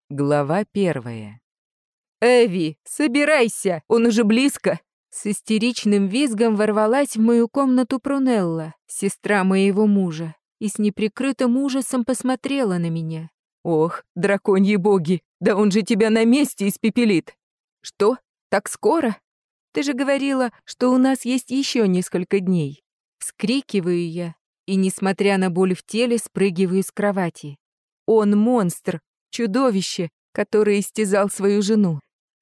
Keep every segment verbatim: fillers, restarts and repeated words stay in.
Глава первая. «Эви, собирайся, он уже близко!» С истеричным визгом ворвалась в мою комнату Прунелла, сестра моего мужа, и с неприкрытым ужасом посмотрела на меня. «Ох, драконьи боги, да он же тебя на месте испепелит!» «Что, так скоро? Ты же говорила, что у нас есть еще несколько дней!» Вскрикиваю я, и, несмотря на боль в теле, спрыгиваю с кровати. Он монстр, чудовище, которое истязал свою жену.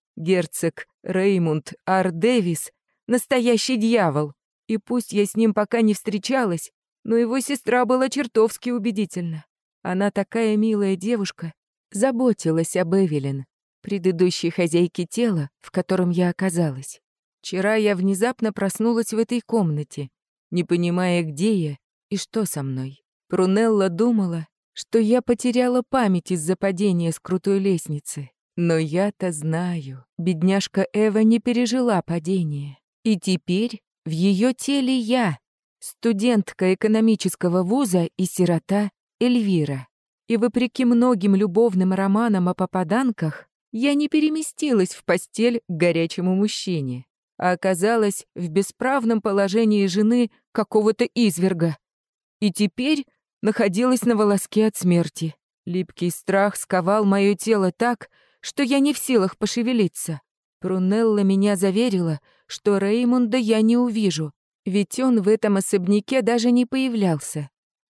Герцог Реймунд Ар Дэвис — настоящий дьявол, и пусть я с ним пока не встречалась, но его сестра была чертовски убедительна. Она такая милая девушка, заботилась об Эвелин, предыдущей хозяйке тела, в котором я оказалась. Вчера я внезапно проснулась в этой комнате, не понимая, где я и что со мной. Прунелла думала, что я потеряла память из-за падения с крутой лестницы. Но я-то знаю, бедняжка Эва не пережила падение. И теперь в ее теле я, студентка экономического вуза и сирота Эльвира. И вопреки многим любовным романам о попаданках, я не переместилась в постель к горячему мужчине, а оказалась в бесправном положении жены какого-то изверга. И теперь находилась на волоске от смерти. Липкий страх сковал мое тело так, что я не в силах пошевелиться. Прунелла меня заверила, что Реймунда я не увижу, ведь он в этом особняке даже не появлялся.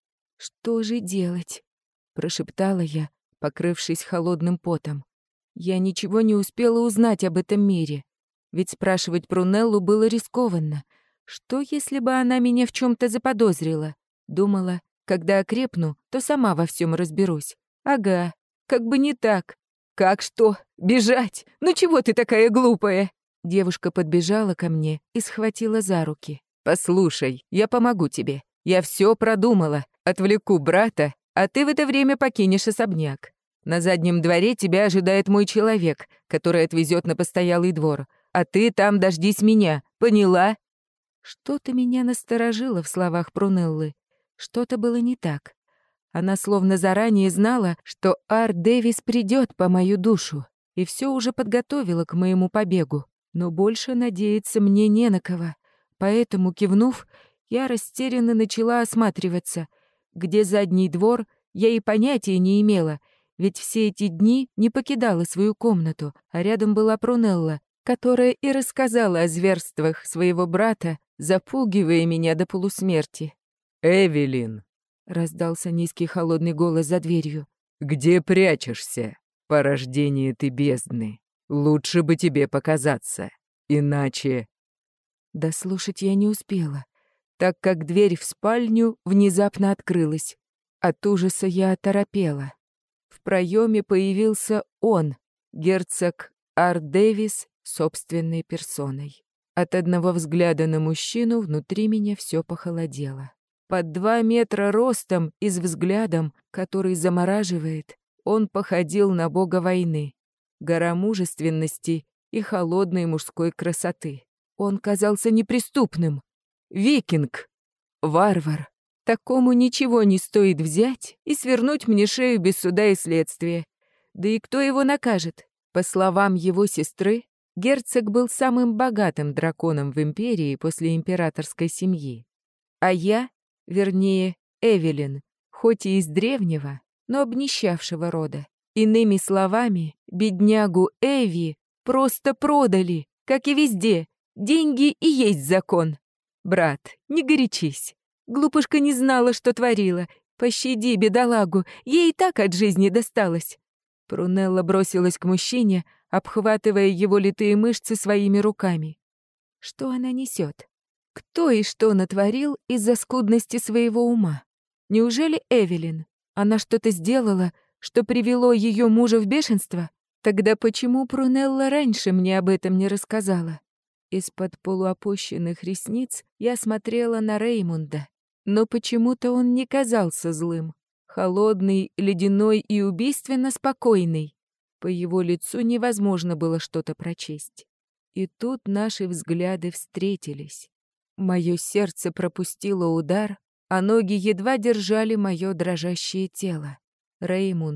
«Что же делать?» — прошептала я, покрывшись холодным потом. Я ничего не успела узнать об этом мире, ведь спрашивать Прунеллу было рискованно. Что, если бы она меня в чем-то заподозрила? Думала, когда окрепну, то сама во всем разберусь. Ага, как бы не так. «Как что? Бежать? Ну чего ты такая глупая?» Девушка подбежала ко мне и схватила за руки. «Послушай, я помогу тебе. Я все продумала. Отвлеку брата, а ты в это время покинешь особняк. На заднем дворе тебя ожидает мой человек, который отвезет на постоялый двор. А ты там дождись меня, поняла?» Что-то меня насторожило в словах Прунеллы. Что-то было не так. Она словно заранее знала, что Ар Дэвис придет по мою душу, и все уже подготовила к моему побегу. Но больше надеяться мне не на кого. Поэтому, кивнув, я растерянно начала осматриваться. Где задний двор, я и понятия не имела, ведь все эти дни не покидала свою комнату, а рядом была Прунелла, которая и рассказала о зверствах своего брата, запугивая меня до полусмерти. «Эвелин!» — раздался низкий холодный голос за дверью. «Где прячешься? Порождение ты бездны. Лучше бы тебе показаться. Иначе...» Дослушать я не успела, так как дверь в спальню внезапно открылась. От ужаса я оторопела. В проеме появился он, герцог Ар Дэвис, собственной персоной. От одного взгляда на мужчину внутри меня все похолодело. Под два метра ростом и с взглядом, который замораживает, он походил на бога войны, гора мужественности и холодной мужской красоты. Он казался неприступным. Викинг. Варвар. Такому ничего не стоит взять и свернуть мне шею без суда и следствия. Да и кто его накажет? По словам его сестры, герцог был самым богатым драконом в империи после императорской семьи. А я... Вернее, Эвелин, хоть и из древнего, но обнищавшего рода. Иными словами, беднягу Эви просто продали, как и везде. Деньги и есть закон. Брат, не горячись. Глупышка не знала, что творила. Пощади бедолагу, ей и так от жизни досталось. Прунелла бросилась к мужчине, обхватывая его литые мышцы своими руками. Что она несет? Кто и что натворил из-за скудности своего ума? Неужели Эвелин? Она что-то сделала, что привело ее мужа в бешенство? Тогда почему Прунелла раньше мне об этом не рассказала? Из-под полуопущенных ресниц я смотрела на Реймунда, но почему-то он не казался злым. Холодный, ледяной и убийственно спокойный. По его лицу невозможно было что-то прочесть. И тут наши взгляды встретились. Мое сердце пропустило удар, а ноги едва держали мое дрожащее тело. Реймунд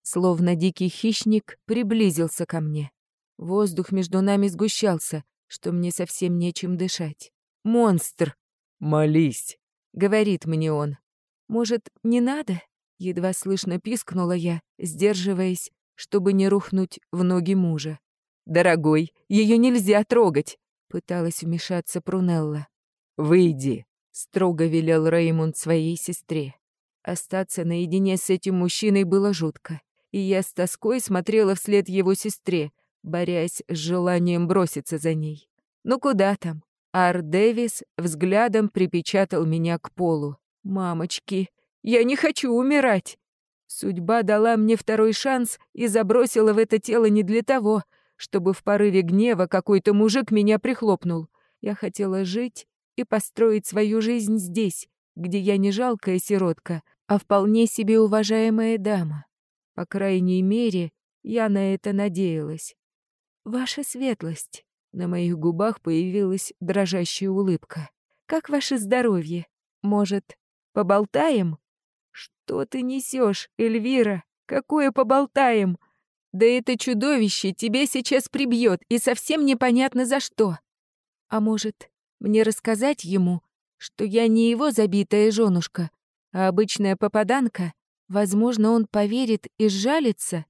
словно дикий хищник, приблизился ко мне. Воздух между нами сгущался, что мне совсем нечем дышать. «Монстр!» «Молись!» — говорит мне он. «Может, не надо?» — едва слышно пискнула я, сдерживаясь, чтобы не рухнуть в ноги мужа. «Дорогой, ее нельзя трогать!» — пыталась вмешаться Прунелла. «Выйди!» — строго велел Реймунд своей сестре. Остаться наедине с этим мужчиной было жутко, и я с тоской смотрела вслед его сестре, борясь с желанием броситься за ней. Ну куда там? Ар Дэвис взглядом припечатал меня к полу. «Мамочки, я не хочу умирать!» Судьба дала мне второй шанс и забросила в это тело не для того, чтобы в порыве гнева какой-то мужик меня прихлопнул. Я хотела жить и построить свою жизнь здесь, где я не жалкая сиротка, а вполне себе уважаемая дама. По крайней мере, я на это надеялась. «Ваша светлость!» На моих губах появилась дрожащая улыбка. «Как ваше здоровье? Может, поболтаем?» «Что ты несешь, Эльвира? Какое поболтаем? Да это чудовище тебя сейчас прибьет, и совсем непонятно за что. А может, мне рассказать ему, что я не его забитая женушка, а обычная попаданка? Возможно, он поверит и сжалится?»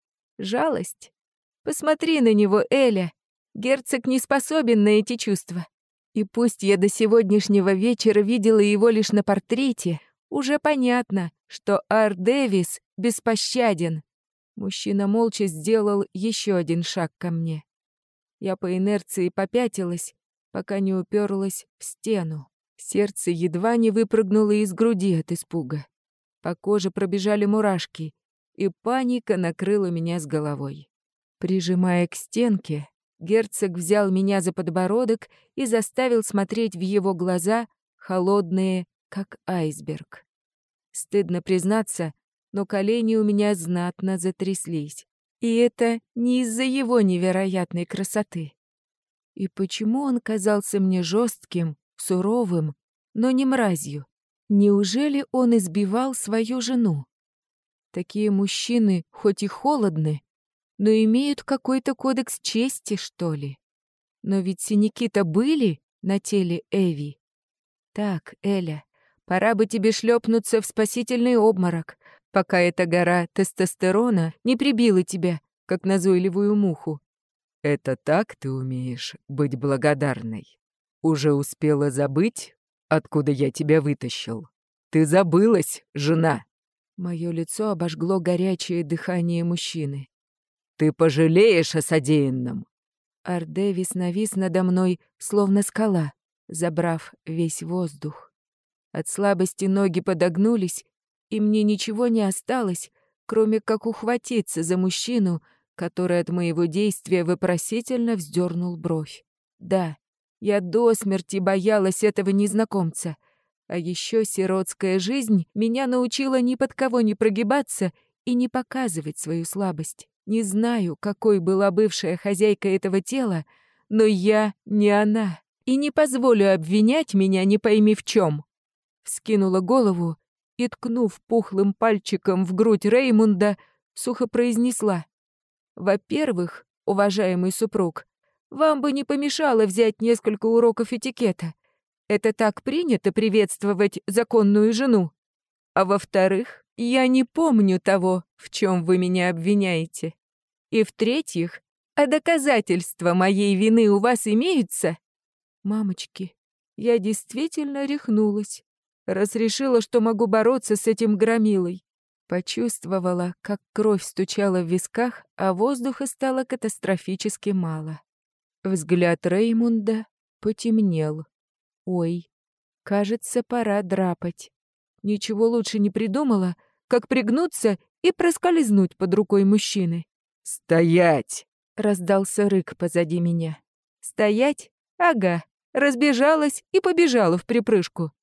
Жалость? Посмотри на него, Эля. Герцог не способен на эти чувства. И пусть я до сегодняшнего вечера видела его лишь на портрете, уже понятно, что Ар Дэвис беспощаден. Мужчина молча сделал еще один шаг ко мне. Я по инерции попятилась, пока не уперлась в стену. Сердце едва не выпрыгнуло из груди от испуга. По коже пробежали мурашки, и паника накрыла меня с головой. Прижимая к стенке, герцог взял меня за подбородок и заставил смотреть в его глаза, холодные, как айсберг. Стыдно признаться, но колени у меня знатно затряслись. И это не из-за его невероятной красоты. И почему он казался мне жестким, суровым, но не мразью? Неужели он избивал свою жену? Такие мужчины хоть и холодны, но имеют какой-то кодекс чести, что ли. Но ведь синяки-то были на теле Эви. Так, Эля, пора бы тебе шлепнуться в спасительный обморок, пока эта гора тестостерона не прибила тебя, как назойливую муху. «Это так ты умеешь быть благодарной? Уже успела забыть, откуда я тебя вытащил? Ты забылась, жена!» Мое лицо обожгло горячее дыхание мужчины. «Ты пожалеешь о содеянном!» Ар Дэвис навис надо мной, словно скала, забрав весь воздух. От слабости ноги подогнулись, и мне ничего не осталось, кроме как ухватиться за мужчину, который от моего действия вопросительно вздернул бровь. Да, я до смерти боялась этого незнакомца, а еще сиротская жизнь меня научила ни под кого не прогибаться и не показывать свою слабость. Не знаю, какой была бывшая хозяйка этого тела, но я не она, и не позволю обвинять меня не пойми в чем. Вскинула голову и, ткнув пухлым пальчиком в грудь Реймунда, сухо произнесла: «Во-первых, уважаемый супруг, вам бы не помешало взять несколько уроков этикета. Это так принято приветствовать законную жену. А во-вторых, я не помню того, в чем вы меня обвиняете. И в-третьих, а доказательства моей вины у вас имеются?» Мамочки, я действительно рехнулась, раз решила, что могу бороться с этим громилой. Почувствовала, как кровь стучала в висках, а воздуха стало катастрофически мало. Взгляд Реймунда потемнел. Ой, кажется, пора драпать. Ничего лучше не придумала, как пригнуться и проскользнуть под рукой мужчины. «Стоять!» — раздался рык позади меня. «Стоять? Ага». Разбежалась и побежала вприпрыжку.